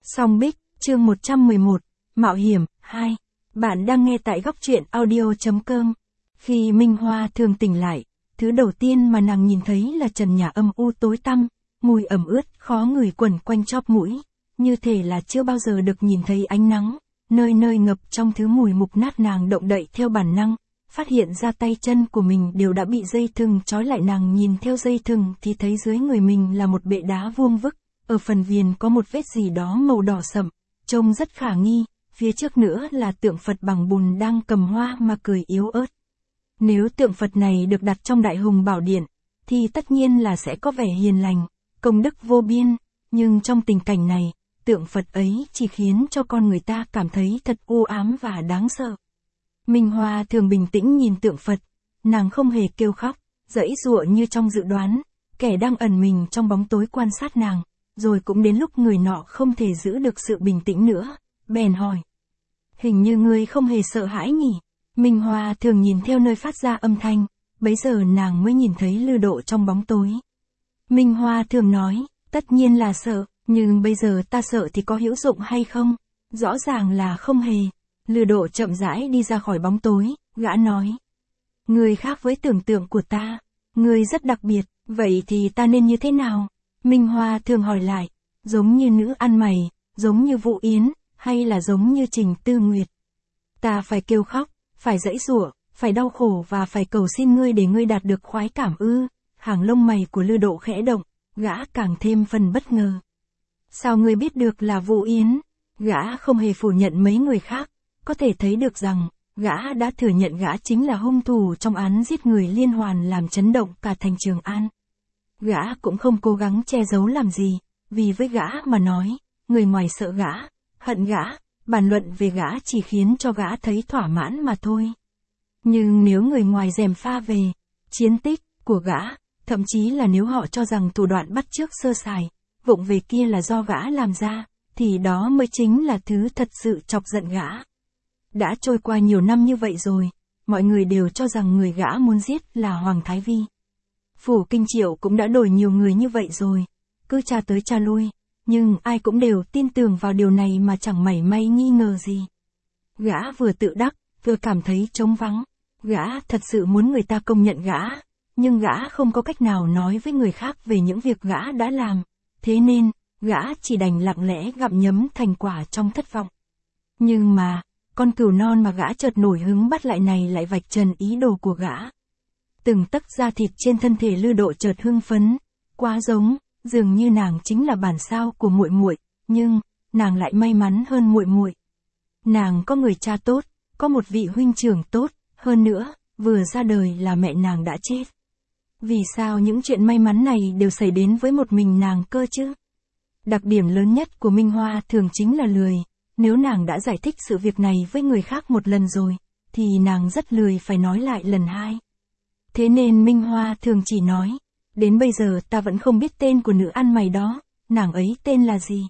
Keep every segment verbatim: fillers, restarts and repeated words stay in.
Song Bích, chương một trăm mười một, Mạo hiểm, hai. Bạn đang nghe tại góc truyện audio chấm com. Khi Minh Hoa thường tỉnh lại, thứ đầu tiên mà nàng nhìn thấy là trần nhà âm u tối tăm, mùi ẩm ướt, khó ngửi quẩn quanh chóp mũi, như thể là chưa bao giờ được nhìn thấy ánh nắng, nơi nơi ngập trong thứ mùi mục nát. Nàng động đậy theo bản năng, phát hiện ra tay chân của mình đều đã bị dây thừng trói lại. Nàng nhìn theo dây thừng thì thấy dưới người mình là một bệ đá vuông vức, ở phần viền có một vết gì đó màu đỏ sậm, trông rất khả nghi, phía trước nữa là tượng Phật bằng bùn đang cầm hoa mà cười yếu ớt. Nếu tượng Phật này được đặt trong Đại Hùng Bảo Điện, thì tất nhiên là sẽ có vẻ hiền lành, công đức vô biên, nhưng trong tình cảnh này, tượng Phật ấy chỉ khiến cho con người ta cảm thấy thật u ám và đáng sợ. Minh Hoa thường bình tĩnh nhìn tượng Phật, nàng không hề kêu khóc, giãy giụa như trong dự đoán, kẻ đang ẩn mình trong bóng tối quan sát nàng, rồi cũng đến lúc người nọ không thể giữ được sự bình tĩnh nữa, bèn hỏi. Hình như ngươi không hề sợ hãi nhỉ? Minh Hoa thường nhìn theo nơi phát ra âm thanh, bấy giờ nàng mới nhìn thấy Lư Độ trong bóng tối. Minh Hoa thường nói, tất nhiên là sợ, nhưng bây giờ ta sợ thì có hữu dụng hay không? Rõ ràng là không hề. Lư Độ chậm rãi đi ra khỏi bóng tối, gã nói. Ngươi khác với tưởng tượng của ta, ngươi rất đặc biệt, vậy thì ta nên như thế nào? Minh Hoa thường hỏi lại, giống như nữ ăn mày, giống như Vũ Yến, hay là giống như Trình Tư Nguyệt? Ta phải kêu khóc, phải giãy giụa, phải đau khổ và phải cầu xin ngươi để ngươi đạt được khoái cảm ư? Hàng lông mày của Lư Độ khẽ động, gã càng thêm phần bất ngờ. Sao ngươi biết được là Vũ Yến? Gã không hề phủ nhận mấy người khác, có thể thấy được rằng, gã đã thừa nhận gã chính là hung thủ trong án giết người liên hoàn làm chấn động cả thành Trường An. Gã cũng không cố gắng che giấu làm gì, vì với gã mà nói, người ngoài sợ gã, hận gã, bàn luận về gã chỉ khiến cho gã thấy thỏa mãn mà thôi. Nhưng nếu người ngoài gièm pha về chiến tích của gã, thậm chí là nếu họ cho rằng thủ đoạn bắt chước sơ sài, vụng về kia là do gã làm ra, thì đó mới chính là thứ thật sự chọc giận gã. Đã trôi qua nhiều năm như vậy rồi, mọi người đều cho rằng người gã muốn giết là Hoàng Thái Vi. Phủ Kinh Triệu cũng đã đổi nhiều người như vậy rồi, cứ tra tới tra lui, nhưng ai cũng đều tin tưởng vào điều này mà chẳng mảy may nghi ngờ gì. Gã vừa tự đắc, vừa cảm thấy trống vắng, gã thật sự muốn người ta công nhận gã, nhưng gã không có cách nào nói với người khác về những việc gã đã làm, thế nên, gã chỉ đành lặng lẽ gặm nhấm thành quả trong thất vọng. Nhưng mà, con cừu non mà gã chợt nổi hứng bắt lại này lại vạch trần ý đồ của gã. Từng tấc da thịt trên thân thể Lư Độ chợt hưng phấn, quá giống, dường như nàng chính là bản sao của muội muội, nhưng nàng lại may mắn hơn muội muội. Nàng có người cha tốt, có một vị huynh trưởng tốt, hơn nữa, vừa ra đời là mẹ nàng đã chết. Vì sao những chuyện may mắn này đều xảy đến với một mình nàng cơ chứ? Đặc điểm lớn nhất của Minh Hoa thường chính là lười, nếu nàng đã giải thích sự việc này với người khác một lần rồi, thì nàng rất lười phải nói lại lần hai. Thế nên Minh Hoa thường chỉ nói, đến bây giờ ta vẫn không biết tên của nữ ăn mày đó, nàng ấy tên là gì?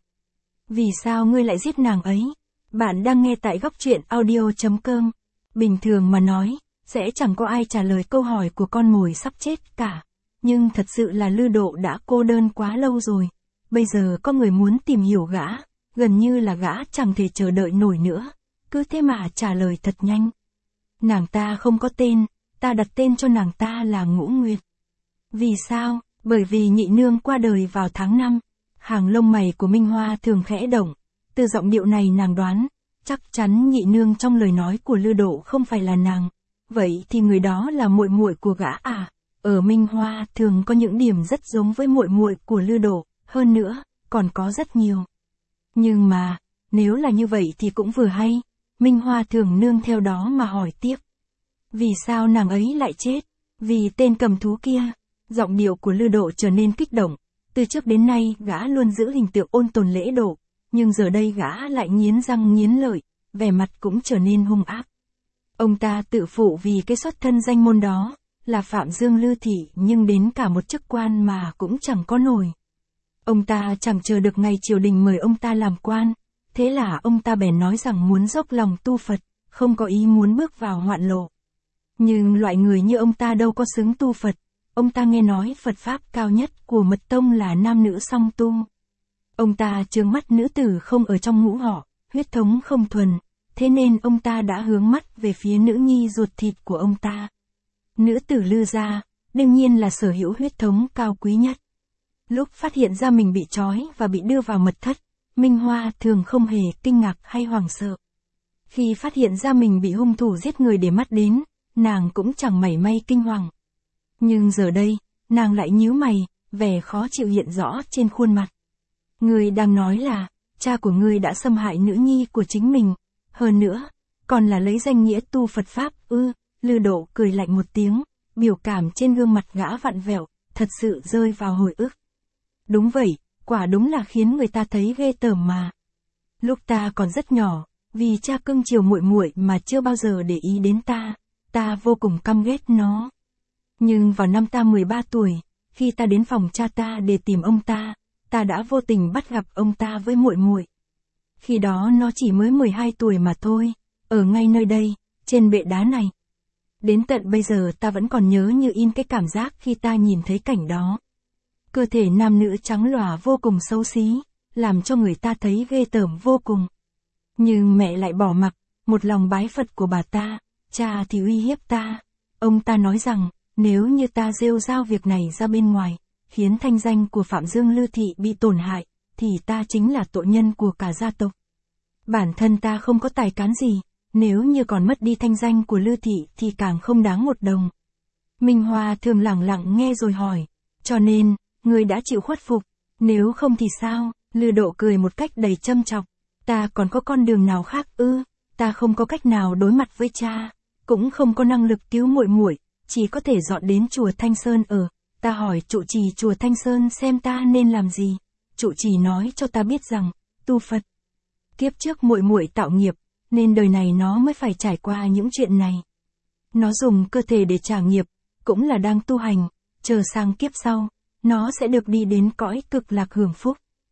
Vì sao ngươi lại giết nàng ấy? Bạn đang nghe tại góc truyện audio chấm com. Bình thường mà nói, sẽ chẳng có ai trả lời câu hỏi của con mồi sắp chết cả. Nhưng thật sự là Lư Độ đã cô đơn quá lâu rồi. Bây giờ có người muốn tìm hiểu gã, gần như là gã chẳng thể chờ đợi nổi nữa. Cứ thế mà trả lời thật nhanh. Nàng ta không có tên, ta đặt tên cho nàng ta là Ngũ Nguyệt. Vì sao? Bởi vì nhị nương qua đời vào tháng năm. Hàng lông mày của Minh Hoa thường khẽ động. Từ giọng điệu này nàng đoán, chắc chắn nhị nương trong lời nói của Lư Độ không phải là nàng. Vậy thì người đó là muội muội của gã à? Ở Minh Hoa thường có những điểm rất giống với muội muội của Lư Độ, hơn nữa, còn có rất nhiều. Nhưng mà, nếu là như vậy thì cũng vừa hay. Minh Hoa thường nương theo đó mà hỏi tiếp. Vì sao nàng ấy lại chết? Vì tên cầm thú kia. Giọng điệu của Lư Độ trở nên kích động. Từ trước đến nay gã luôn giữ hình tượng ôn tồn lễ độ, nhưng giờ đây gã lại nghiến răng nghiến lợi, vẻ mặt cũng trở nên hung ác. Ông ta tự phụ vì cái xuất thân danh môn đó, là Phạm Dương Lư Thị, nhưng đến cả một chức quan mà cũng chẳng có nổi. Ông ta chẳng chờ được ngày triều đình mời ông ta làm quan, thế là ông ta bèn nói rằng muốn dốc lòng tu Phật, không có ý muốn bước vào hoạn lộ. Nhưng loại người như ông ta đâu có xứng tu Phật, ông ta nghe nói Phật Pháp cao nhất của Mật Tông là nam nữ song tu. Ông ta trướng mắt nữ tử không ở trong ngũ họ, huyết thống không thuần, thế nên ông ta đã hướng mắt về phía nữ nhi ruột thịt của ông ta. Nữ tử Lư gia, đương nhiên là sở hữu huyết thống cao quý nhất. Lúc phát hiện ra mình bị trói và bị đưa vào mật thất, Minh Hoa thường không hề kinh ngạc hay hoảng sợ. Khi phát hiện ra mình bị hung thủ giết người để mắt đến, nàng cũng chẳng mảy may kinh hoàng. Nhưng giờ đây, nàng lại nhíu mày, vẻ khó chịu hiện rõ trên khuôn mặt. Ngươi đang nói là, cha của ngươi đã xâm hại nữ nhi của chính mình, hơn nữa, còn là lấy danh nghĩa tu Phật Pháp ư, Lư Độ cười lạnh một tiếng, biểu cảm trên gương mặt gã vặn vẹo, thật sự rơi vào hồi ức. Đúng vậy, quả đúng là khiến người ta thấy ghê tởm mà. Lúc ta còn rất nhỏ, vì cha cưng chiều muội muội mà chưa bao giờ để ý đến ta, ta vô cùng căm ghét nó. Nhưng vào năm ta mười ba tuổi, khi ta đến phòng cha ta để tìm ông ta, ta đã vô tình bắt gặp ông ta với muội muội. Khi đó nó chỉ mới mười hai tuổi mà thôi, ở ngay nơi đây, trên bệ đá này. Đến tận bây giờ ta vẫn còn nhớ như in cái cảm giác khi ta nhìn thấy cảnh đó. Cơ thể nam nữ trắng lòa vô cùng xấu xí, làm cho người ta thấy ghê tởm vô cùng. Nhưng mẹ lại bỏ mặc, một lòng bái Phật của bà ta, cha thì uy hiếp ta. Ông ta nói rằng, nếu như ta rêu rao việc này ra bên ngoài, khiến thanh danh của Phạm Dương Lư Thị bị tổn hại, thì ta chính là tội nhân của cả gia tộc. Bản thân ta không có tài cán gì, nếu như còn mất đi thanh danh của Lư Thị thì càng không đáng một đồng. Minh Hoa thường lặng lặng nghe rồi hỏi, cho nên, ngươi đã chịu khuất phục, nếu không thì sao? Lư Độ cười một cách đầy châm chọc, ta còn có con đường nào khác ư? Ta không có cách nào đối mặt với cha, cũng không có năng lực cứu muội muội, chỉ có thể dọn đến chùa Thanh Sơn ở. Ta hỏi trụ trì chùa Thanh Sơn xem ta nên làm gì. Trụ trì nói cho ta biết rằng, tu Phật. Kiếp trước muội muội tạo nghiệp, nên đời này nó mới phải trải qua những chuyện này. Nó dùng cơ thể để trả nghiệp, cũng là đang tu hành, chờ sang kiếp sau, nó sẽ được đi đến cõi cực lạc hưởng phúc.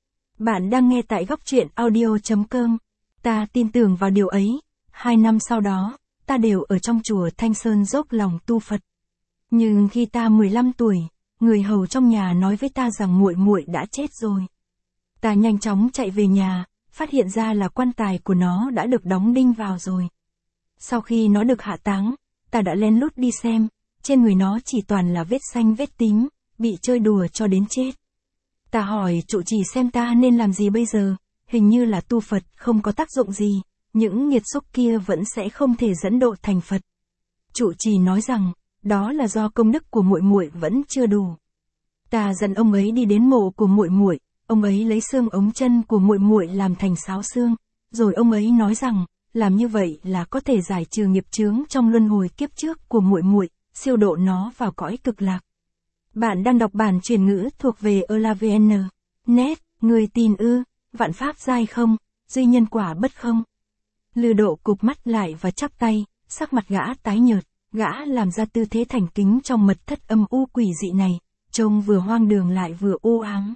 Bạn đang nghe tại góc truyện audio chấm com. Ta tin tưởng vào điều ấy. Hai năm sau đó, ta đều ở trong chùa Thanh Sơn dốc lòng tu Phật. Nhưng khi ta mười lăm tuổi, người hầu trong nhà nói với ta rằng muội muội đã chết rồi. Ta nhanh chóng chạy về nhà, phát hiện ra là quan tài của nó đã được đóng đinh vào rồi. Sau khi nó được hạ táng, ta đã lén lút đi xem, trên người nó chỉ toàn là vết xanh vết tím, bị chơi đùa cho đến chết. Ta hỏi trụ trì xem ta nên làm gì bây giờ, hình như là tu Phật không có tác dụng gì, những nghiệt xúc kia vẫn sẽ không thể dẫn độ thành Phật. Trụ trì nói rằng, đó là do công đức của muội muội vẫn chưa đủ. Ta dẫn ông ấy đi đến mộ của muội muội, ông ấy lấy xương ống chân của muội muội làm thành sáo xương, rồi ông ấy nói rằng, làm như vậy là có thể giải trừ nghiệp chướng trong luân hồi kiếp trước của muội muội, siêu độ nó vào cõi cực lạc. Bạn đang đọc bản truyền ngữ thuộc về elavn chấm net, người tin ư, vạn pháp giai không, duy nhân quả bất không. Lư Độ cụp mắt lại và chắp tay, sắc mặt gã tái nhợt, gã làm ra tư thế thành kính trong mật thất âm u quỷ dị này, trông vừa hoang đường lại vừa u ám.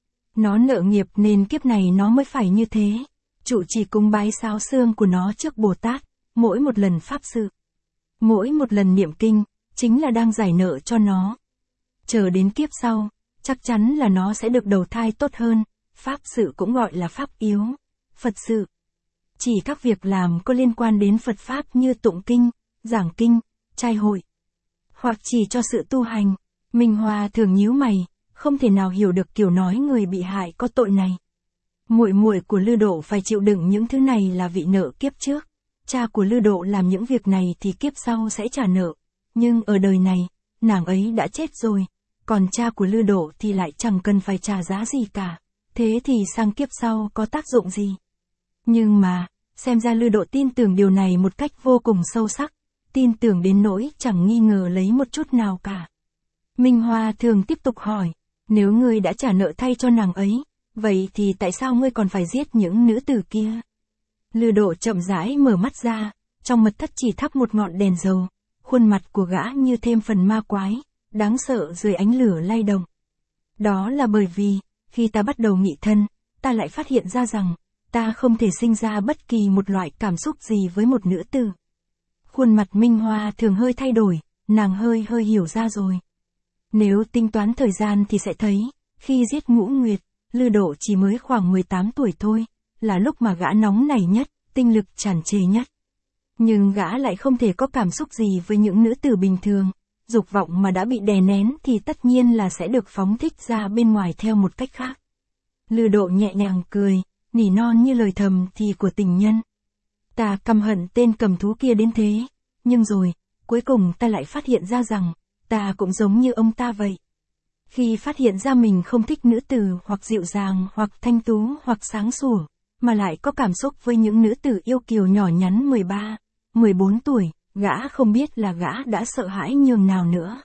Nó nợ nghiệp nên kiếp này nó mới phải như thế. Trụ trì cúng bái sáo xương của nó trước Bồ Tát, mỗi một lần pháp sự, mỗi một lần niệm kinh, chính là đang giải nợ cho nó. Chờ đến kiếp sau, chắc chắn là nó sẽ được đầu thai tốt hơn, pháp sự cũng gọi là pháp yếu, Phật sự. Chỉ các việc làm có liên quan đến Phật Pháp như tụng kinh, giảng kinh, trai hội, hoặc chỉ cho sự tu hành. Minh Hoa thường nhíu mày, không thể nào hiểu được kiểu nói người bị hại có tội này. Muội muội của Lư Độ phải chịu đựng những thứ này là vị nợ kiếp trước. Cha của Lư Độ làm những việc này thì kiếp sau sẽ trả nợ. Nhưng ở đời này, nàng ấy đã chết rồi. Còn cha của Lư Độ thì lại chẳng cần phải trả giá gì cả. Thế thì sang kiếp sau có tác dụng gì? Nhưng mà, xem ra Lư Độ tin tưởng điều này một cách vô cùng sâu sắc. Tin tưởng đến nỗi chẳng nghi ngờ lấy một chút nào cả. Minh Hoa thường tiếp tục hỏi, nếu ngươi đã trả nợ thay cho nàng ấy, vậy thì tại sao ngươi còn phải giết những nữ tử kia? Lư Độ chậm rãi mở mắt ra, trong mật thất chỉ thắp một ngọn đèn dầu, khuôn mặt của gã như thêm phần ma quái, đáng sợ dưới ánh lửa lay động. Đó là bởi vì, khi ta bắt đầu nghị thân, ta lại phát hiện ra rằng, ta không thể sinh ra bất kỳ một loại cảm xúc gì với một nữ tử. Khuôn mặt Minh Hoa thường hơi thay đổi, nàng hơi hơi hiểu ra rồi. Nếu tính toán thời gian thì sẽ thấy, khi giết Ngũ Nguyệt, Lư Độ chỉ mới khoảng mười tám tuổi thôi, là lúc mà gã nóng nảy nhất, tinh lực tràn trề nhất. Nhưng gã lại không thể có cảm xúc gì với những nữ tử bình thường, dục vọng mà đã bị đè nén thì tất nhiên là sẽ được phóng thích ra bên ngoài theo một cách khác. Lư Độ nhẹ nhàng cười, nỉ non như lời thầm thì của tình nhân. Ta căm hận tên cầm thú kia đến thế, nhưng rồi, cuối cùng ta lại phát hiện ra rằng, ta cũng giống như ông ta vậy. Khi phát hiện ra mình không thích nữ tử hoặc dịu dàng hoặc thanh tú hoặc sáng sủa, mà lại có cảm xúc với những nữ tử yêu kiều nhỏ nhắn mười ba, mười bốn tuổi, gã không biết là gã đã sợ hãi nhường nào nữa.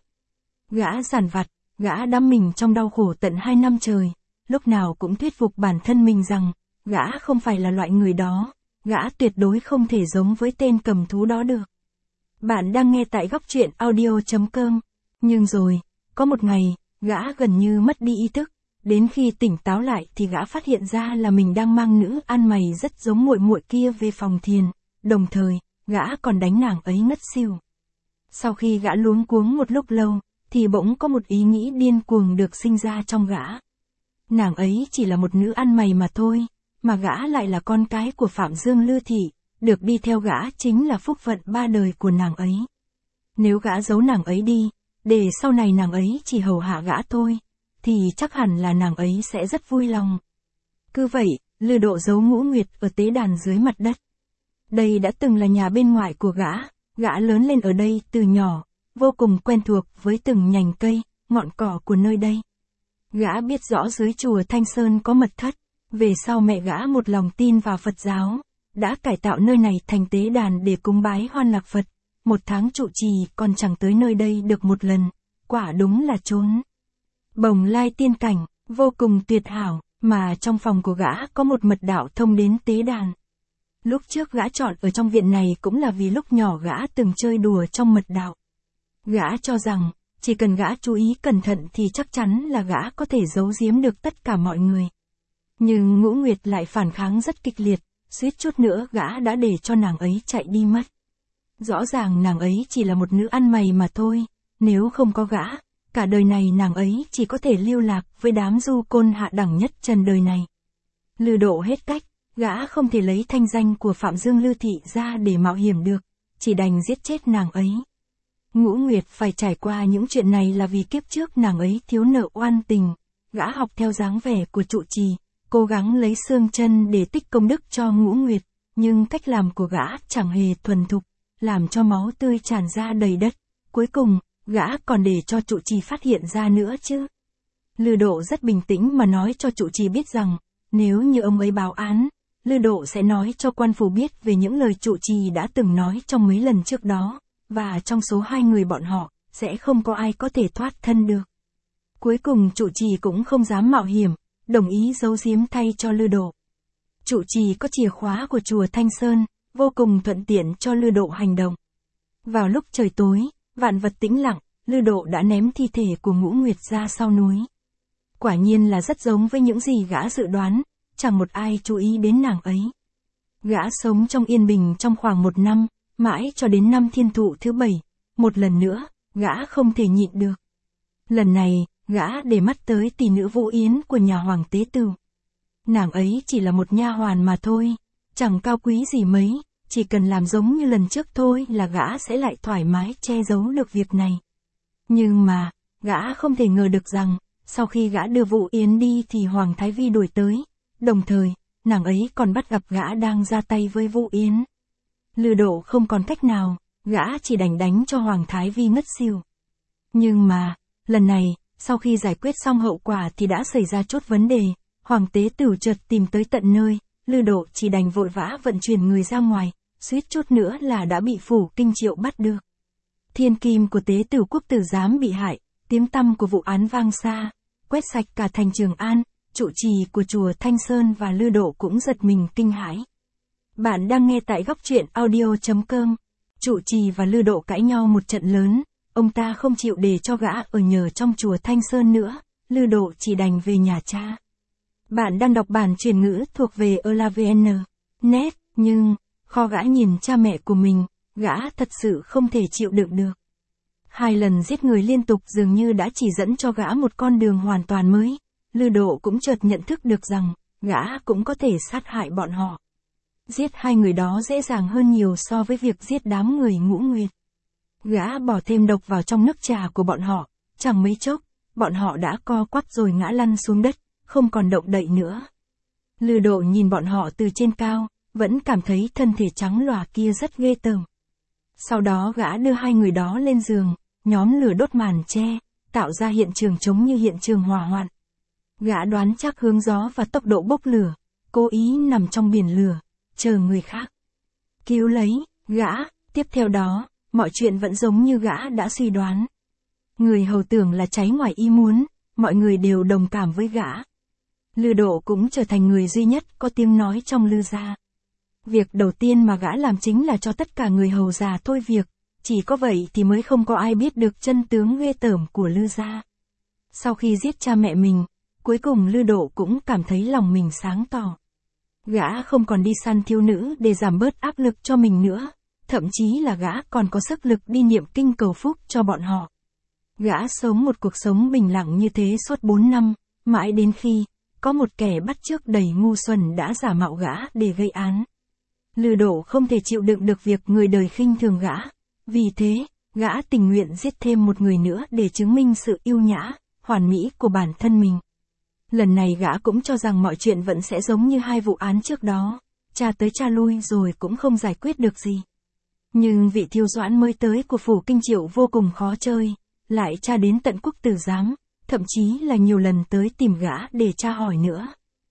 Gã giản vặt, gã đắm mình trong đau khổ tận hai năm trời, lúc nào cũng thuyết phục bản thân mình rằng, gã không phải là loại người đó, gã tuyệt đối không thể giống với tên cầm thú đó được. Bạn đang nghe tại góc truyện audio chấm com. Nhưng rồi, có một ngày, gã gần như mất đi ý thức, đến khi tỉnh táo lại thì gã phát hiện ra là mình đang mang nữ ăn mày rất giống muội muội kia về phòng thiền, đồng thời, gã còn đánh nàng ấy ngất xỉu. Sau khi gã luống cuống một lúc lâu, thì bỗng có một ý nghĩ điên cuồng được sinh ra trong gã. Nàng ấy chỉ là một nữ ăn mày mà thôi, mà gã lại là con cái của Phạm Dương Lư Thị, được đi theo gã chính là phúc phận ba đời của nàng ấy. Nếu gã giấu nàng ấy đi, để sau này nàng ấy chỉ hầu hạ gã thôi, thì chắc hẳn là nàng ấy sẽ rất vui lòng. Cứ vậy, Lư Độ giấu Ngũ Nguyệt ở tế đàn dưới mặt đất. Đây đã từng là nhà bên ngoài của gã, gã lớn lên ở đây từ nhỏ, vô cùng quen thuộc với từng nhành cây, ngọn cỏ của nơi đây. Gã biết rõ dưới chùa Thanh Sơn có mật thất, về sau mẹ gã một lòng tin vào Phật giáo, đã cải tạo nơi này thành tế đàn để cúng bái Hoan Lạc Phật, một tháng trụ trì còn chẳng tới nơi đây được một lần, quả đúng là trốn bồng lai tiên cảnh, vô cùng tuyệt hảo, mà trong phòng của gã có một mật đạo thông đến tế đàn. Lúc trước gã chọn ở trong viện này cũng là vì lúc nhỏ gã từng chơi đùa trong mật đạo. Gã cho rằng, chỉ cần gã chú ý cẩn thận thì chắc chắn là gã có thể giấu giếm được tất cả mọi người. Nhưng Ngũ Nguyệt lại phản kháng rất kịch liệt, suýt chút nữa gã đã để cho nàng ấy chạy đi mất. Rõ ràng nàng ấy chỉ là một nữ ăn mày mà thôi, nếu không có gã, cả đời này nàng ấy chỉ có thể lưu lạc với đám du côn hạ đẳng nhất trần đời này. Lư Độ hết cách, gã không thể lấy thanh danh của Phạm Dương Lư Thị ra để mạo hiểm được, chỉ đành giết chết nàng ấy. Ngũ Nguyệt phải trải qua những chuyện này là vì kiếp trước nàng ấy thiếu nợ oan tình, gã học theo dáng vẻ của trụ trì, cố gắng lấy xương chân để tích công đức cho Ngũ Nguyệt, nhưng cách làm của gã chẳng hề thuần thục, làm cho máu tươi tràn ra đầy đất, cuối cùng, gã còn để cho trụ trì phát hiện ra nữa chứ. Lư Độ rất bình tĩnh mà nói cho trụ trì biết rằng, nếu như ông ấy báo án, Lư Độ sẽ nói cho quan phủ biết về những lời trụ trì đã từng nói trong mấy lần trước đó, và trong số hai người bọn họ, sẽ không có ai có thể thoát thân được. Cuối cùng trụ trì cũng không dám mạo hiểm, đồng ý giấu giếm thay cho Lư Độ. Trụ trì có chìa khóa của chùa Thanh Sơn, vô cùng thuận tiện cho Lư Độ hành động. Vào lúc trời tối, vạn vật tĩnh lặng, Lư Độ đã ném thi thể của Ngũ Nguyệt ra sau núi. Quả nhiên là rất giống với những gì gã dự đoán, chẳng một ai chú ý đến nàng ấy. Gã sống trong yên bình trong khoảng một năm, mãi cho đến năm thiên thụ thứ bảy, một lần nữa, gã không thể nhịn được. Lần này, gã để mắt tới tỷ nữ Vũ Yến của nhà Hoàng Tế Tửu. Nàng ấy chỉ là một nha hoàn mà thôi, chẳng cao quý gì mấy, chỉ cần làm giống như lần trước thôi là gã sẽ lại thoải mái che giấu được việc này. Nhưng mà, gã không thể ngờ được rằng, sau khi gã đưa Vũ Yến đi thì Hoàng Thái Vi đuổi tới, đồng thời, nàng ấy còn bắt gặp gã đang ra tay với Vũ Yến. Lư Độ không còn cách nào, gã chỉ đành đánh cho Hoàng Thái Vi ngất xỉu. Nhưng mà, lần này, sau khi giải quyết xong hậu quả thì đã xảy ra chút vấn đề, Hoàng Tế Tửu chợt tìm tới tận nơi, Lư Độ chỉ đành vội vã vận chuyển người ra ngoài, suýt chút nữa là đã bị Phủ Kinh Triệu bắt được. Thiên kim của Tế Tửu quốc tử giám bị hại, tiếng tăm của vụ án vang xa, quét sạch cả thành Trường An, trụ trì của chùa Thanh Sơn và Lư Độ cũng giật mình kinh hãi. Bạn đang nghe tại góc truyện audio chấm com. Trụ trì và Lư Độ cãi nhau một trận lớn, ông ta không chịu để cho gã ở nhờ trong chùa Thanh Sơn nữa, Lư Độ chỉ đành về nhà cha. Bạn đang đọc bản truyền ngữ thuộc về elavn chấm net, nhưng, kho gã nhìn cha mẹ của mình, gã thật sự không thể chịu đựng được. Hai lần giết người liên tục dường như đã chỉ dẫn cho gã một con đường hoàn toàn mới, Lư Độ cũng chợt nhận thức được rằng, gã cũng có thể sát hại bọn họ. Giết hai người đó dễ dàng hơn nhiều so với việc giết đám người Ngũ Nguyệt. Gã bỏ thêm độc vào trong nước trà của bọn họ, chẳng mấy chốc, bọn họ đã co quắp rồi ngã lăn xuống đất, không còn động đậy nữa. Lư Độ nhìn bọn họ từ trên cao, vẫn cảm thấy thân thể trắng lòa kia rất ghê tởm. Sau đó gã đưa hai người đó lên giường, nhóm lửa đốt màn che, tạo ra hiện trường giống như hiện trường hỏa hoạn. Gã đoán chắc hướng gió và tốc độ bốc lửa, cố ý nằm trong biển lửa, chờ người khác cứu lấy gã. Tiếp theo đó, mọi chuyện vẫn giống như gã đã suy đoán. Người hầu tưởng là cháy ngoài ý muốn, mọi người đều đồng cảm với gã. Lư Độ cũng trở thành người duy nhất có tiếng nói trong Lư gia. Việc đầu tiên mà gã làm chính là cho tất cả người hầu già thôi việc, chỉ có vậy thì mới không có ai biết được chân tướng ghê tởm của Lư gia. Sau khi giết cha mẹ mình, cuối cùng Lư Độ cũng cảm thấy lòng mình sáng tỏ. Gã không còn đi săn thiếu nữ để giảm bớt áp lực cho mình nữa, thậm chí là gã còn có sức lực đi niệm kinh cầu phúc cho bọn họ. Gã sống một cuộc sống bình lặng như thế suốt bốn năm, mãi đến khi có một kẻ bắt chước đầy ngu xuẩn đã giả mạo gã để gây án. Lư Độ không thể chịu đựng được việc người đời khinh thường gã, vì thế, gã tình nguyện giết thêm một người nữa để chứng minh sự yêu nhã, hoàn mỹ của bản thân mình. Lần này gã cũng cho rằng mọi chuyện vẫn sẽ giống như hai vụ án trước đó, tra tới tra lui rồi cũng không giải quyết được gì. Nhưng vị Thiêu Doãn mới tới của phủ Kinh Triệu vô cùng khó chơi, lại tra đến tận quốc tử giám, thậm chí là nhiều lần tới tìm gã để tra hỏi nữa.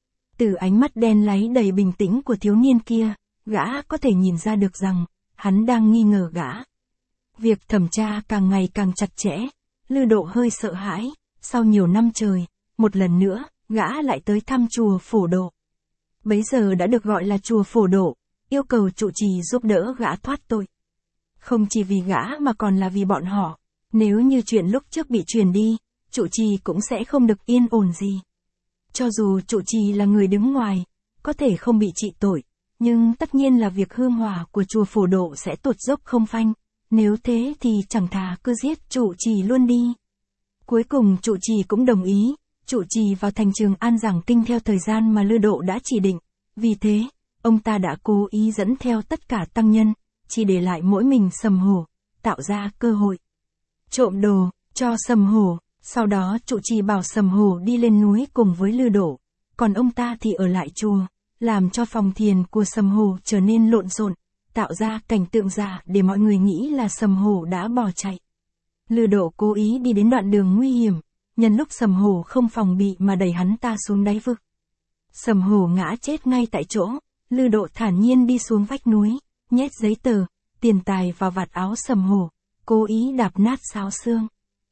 Từ ánh mắt đen láy đầy bình tĩnh của thiếu niên kia, gã có thể nhìn ra được rằng, hắn đang nghi ngờ gã. Việc thẩm tra càng ngày càng chặt chẽ, Lư Độ hơi sợ hãi, sau nhiều năm trời, một lần nữa, gã lại tới thăm chùa Phổ Độ. Bấy giờ đã được gọi là chùa Phổ Độ, yêu cầu trụ trì giúp đỡ gã thoát tội. Không chỉ vì gã mà còn là vì bọn họ, nếu như chuyện lúc trước bị truyền đi, trụ trì cũng sẽ không được yên ổn gì. Cho dù trụ trì là người đứng ngoài, có thể không bị trị tội, nhưng tất nhiên là việc hương hỏa của chùa Phổ Độ sẽ tụt dốc không phanh, nếu thế thì chẳng thà cứ giết trụ trì luôn đi. Cuối cùng trụ trì cũng đồng ý, trụ trì vào thành Trường An giảng kinh theo thời gian mà Lư Độ đã chỉ định, vì thế, ông ta đã cố ý dẫn theo tất cả tăng nhân, chỉ để lại mỗi mình Sầm Hổ, tạo ra cơ hội trộm đồ cho Sầm Hổ. Sau đó trụ trì bảo Sầm Hổ đi lên núi cùng với Lư Độ, còn ông ta thì ở lại chùa, làm cho phòng thiền của Sầm Hổ trở nên lộn xộn, tạo ra cảnh tượng giả để mọi người nghĩ là Sầm Hổ đã bỏ chạy. Lư Độ cố ý đi đến đoạn đường nguy hiểm, nhân lúc Sầm Hổ không phòng bị mà đẩy hắn ta xuống đáy vực. Sầm Hổ ngã chết ngay tại chỗ, Lư Độ thản nhiên đi xuống vách núi, nhét giấy tờ, tiền tài vào vạt áo Sầm Hổ, cố ý đạp nát xáo xương.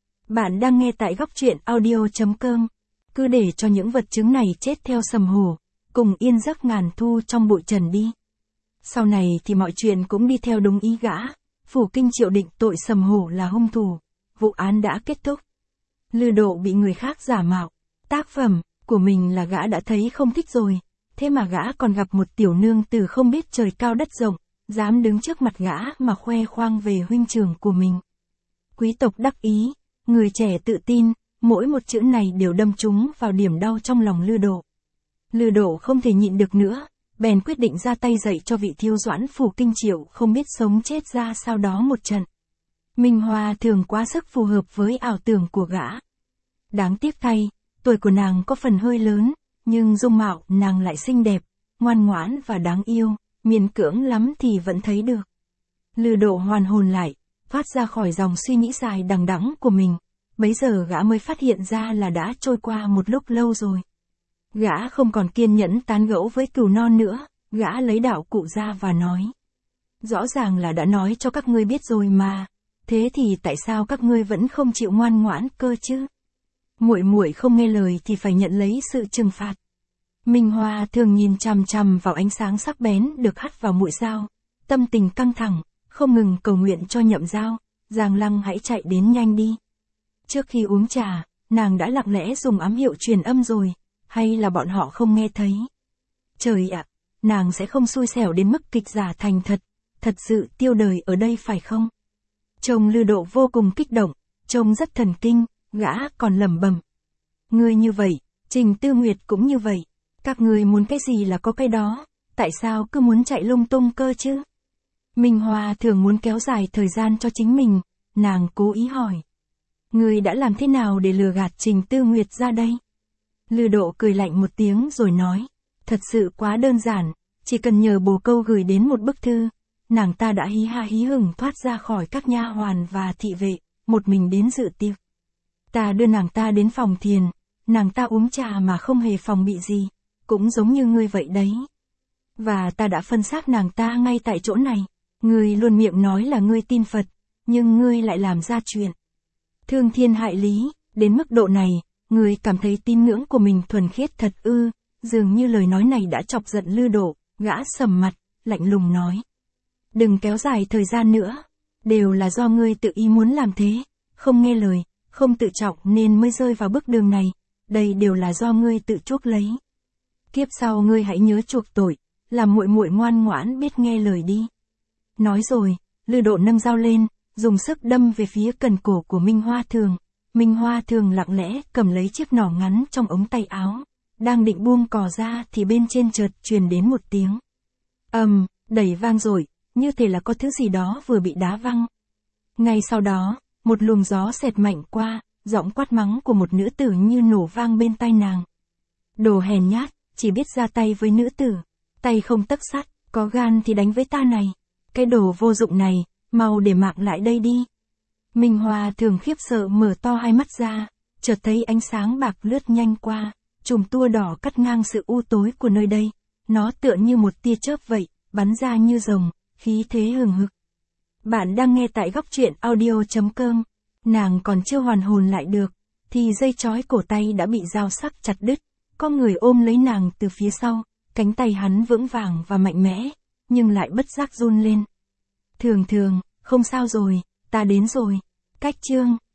Bạn đang nghe tại góc truyện audio chấm com. Cứ để cho những vật chứng này chết theo Sầm Hổ, cùng yên giấc ngàn thu trong bụi trần đi. Sau này thì mọi chuyện cũng đi theo đúng ý gã, phủ Kinh Triệu định tội Sầm Hổ là hung thủ, vụ án đã kết thúc. Lư Độ bị người khác giả mạo, tác phẩm của mình là gã đã thấy không thích rồi, thế mà gã còn gặp một tiểu nương tử không biết trời cao đất rộng, dám đứng trước mặt gã mà khoe khoang về huynh trưởng của mình. Quý tộc đắc ý, người trẻ tự tin, mỗi một chữ này đều đâm trúng vào điểm đau trong lòng Lư Độ. Lư Độ không thể nhịn được nữa, bèn quyết định ra tay dạy cho vị Thiêu Doãn phủ Kinh Triệu không biết sống chết ra sau đó một trận. Minh Hoa thường quá sức phù hợp với ảo tưởng của gã. Đáng tiếc thay, tuổi của nàng có phần hơi lớn, nhưng dung mạo nàng lại xinh đẹp, ngoan ngoãn và đáng yêu, miễn cưỡng lắm thì vẫn thấy được. Lư Độ hoàn hồn lại, thoát ra khỏi dòng suy nghĩ dài đằng đẵng của mình, bấy giờ gã mới phát hiện ra là đã trôi qua một lúc lâu rồi. Gã không còn kiên nhẫn tán gẫu với cừu non nữa, gã lấy đạo cụ ra và nói. Rõ ràng là đã nói cho các ngươi biết rồi mà, thế thì tại sao các ngươi vẫn không chịu ngoan ngoãn cơ chứ? Muội muội không nghe lời thì phải nhận lấy sự trừng phạt. Minh Hoa thường nhìn chằm chằm vào ánh sáng sắc bén được hắt vào mũi dao, tâm tình căng thẳng, không ngừng cầu nguyện cho Nhậm Giao, Giang Lăng hãy chạy đến nhanh đi. Trước khi uống trà, nàng đã lặng lẽ dùng ám hiệu truyền âm rồi, hay là bọn họ không nghe thấy? Trời ạ, nàng sẽ không xui xẻo đến mức kịch giả thành thật, thật sự tiêu đời ở đây phải không? Chồng Lư Độ vô cùng kích động, trông rất thần kinh, gã còn lẩm bẩm. Ngươi như vậy, Trình Tư Nguyệt cũng như vậy. Các người muốn cái gì là có cái đó, tại sao cứ muốn chạy lung tung cơ chứ? Minh Hoa thường muốn kéo dài thời gian cho chính mình, nàng cố ý hỏi. Người đã làm thế nào để lừa gạt Trình Tư Nguyệt ra đây? Lư Độ cười lạnh một tiếng rồi nói, thật sự quá đơn giản, chỉ cần nhờ bồ câu gửi đến một bức thư, nàng ta đã hí ha hí hửng thoát ra khỏi các nha hoàn và thị vệ, một mình đến dự tiệc. Ta đưa nàng ta đến phòng thiền, nàng ta uống trà mà không hề phòng bị gì, cũng giống như ngươi vậy đấy. Và ta đã phân xác nàng ta ngay tại chỗ này. Ngươi luôn miệng nói là ngươi tin Phật, nhưng ngươi lại làm ra chuyện thương thiên hại lý, đến mức độ này, ngươi cảm thấy tín ngưỡng của mình thuần khiết thật ư? Dường như lời nói này đã chọc giận Lư Độ, gã sầm mặt, lạnh lùng nói. Đừng kéo dài thời gian nữa, đều là do ngươi tự ý muốn làm thế, không nghe lời, không tự trọng nên mới rơi vào bước đường này, đây đều là do ngươi tự chuốc lấy. Kiếp sau ngươi hãy nhớ chuộc tội, làm muội muội ngoan ngoãn biết nghe lời đi. Nói rồi, Lư Độ nâng dao lên, dùng sức đâm về phía cần cổ của Minh Hoa Thường. Minh Hoa Thường lặng lẽ cầm lấy chiếc nỏ ngắn trong ống tay áo, đang định buông cò ra thì bên trên chợt truyền đến một tiếng ầm, um, đẩy vang rồi, như thể là có thứ gì đó vừa bị đá văng. Ngay sau đó, một luồng gió xẹt mạnh qua, giọng quát mắng của một nữ tử như nổ vang bên tai nàng. Đồ hèn nhát, chỉ biết ra tay với nữ tử, tay không tấc sắt, có gan thì đánh với ta này. Cái đồ vô dụng này, mau để mạng lại đây đi. Minh Hoa Thường khiếp sợ mở to hai mắt ra, chợt thấy ánh sáng bạc lướt nhanh qua, chùm tua đỏ cắt ngang sự u tối của nơi đây. Nó tựa như một tia chớp vậy, bắn ra như rồng, khí thế hừng hực. Bạn đang nghe tại góc truyện audio chấm com. Nàng còn chưa hoàn hồn lại được, thì dây trói cổ tay đã bị dao sắc chặt đứt. Có người ôm lấy nàng từ phía sau, cánh tay hắn vững vàng và mạnh mẽ, nhưng lại bất giác run lên. Thường Thường, không sao rồi, ta đến rồi. Cách chương